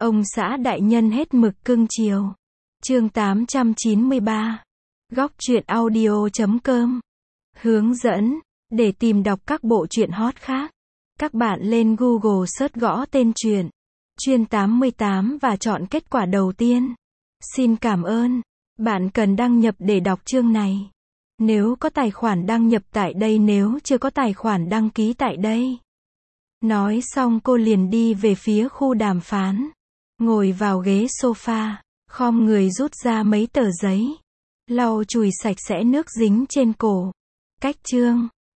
Ông xã đại nhân hết mực cưng chiều. Chương 893. Góc truyện audio.com. Hướng dẫn. Để tìm đọc các bộ truyện hot khác, các bạn lên Google search gõ tên truyện Chuyên 88 và chọn kết quả đầu tiên. Xin cảm ơn. Bạn cần đăng nhập để đọc chương này. Nếu có tài khoản đăng nhập tại đây, nếu chưa có tài khoản đăng ký tại đây. Nói xong cô liền đi về phía khu đàm phán. Ngồi vào ghế sofa, khom người rút ra mấy tờ giấy, lau chùi sạch sẽ nước dính trên cổ. Cách chương.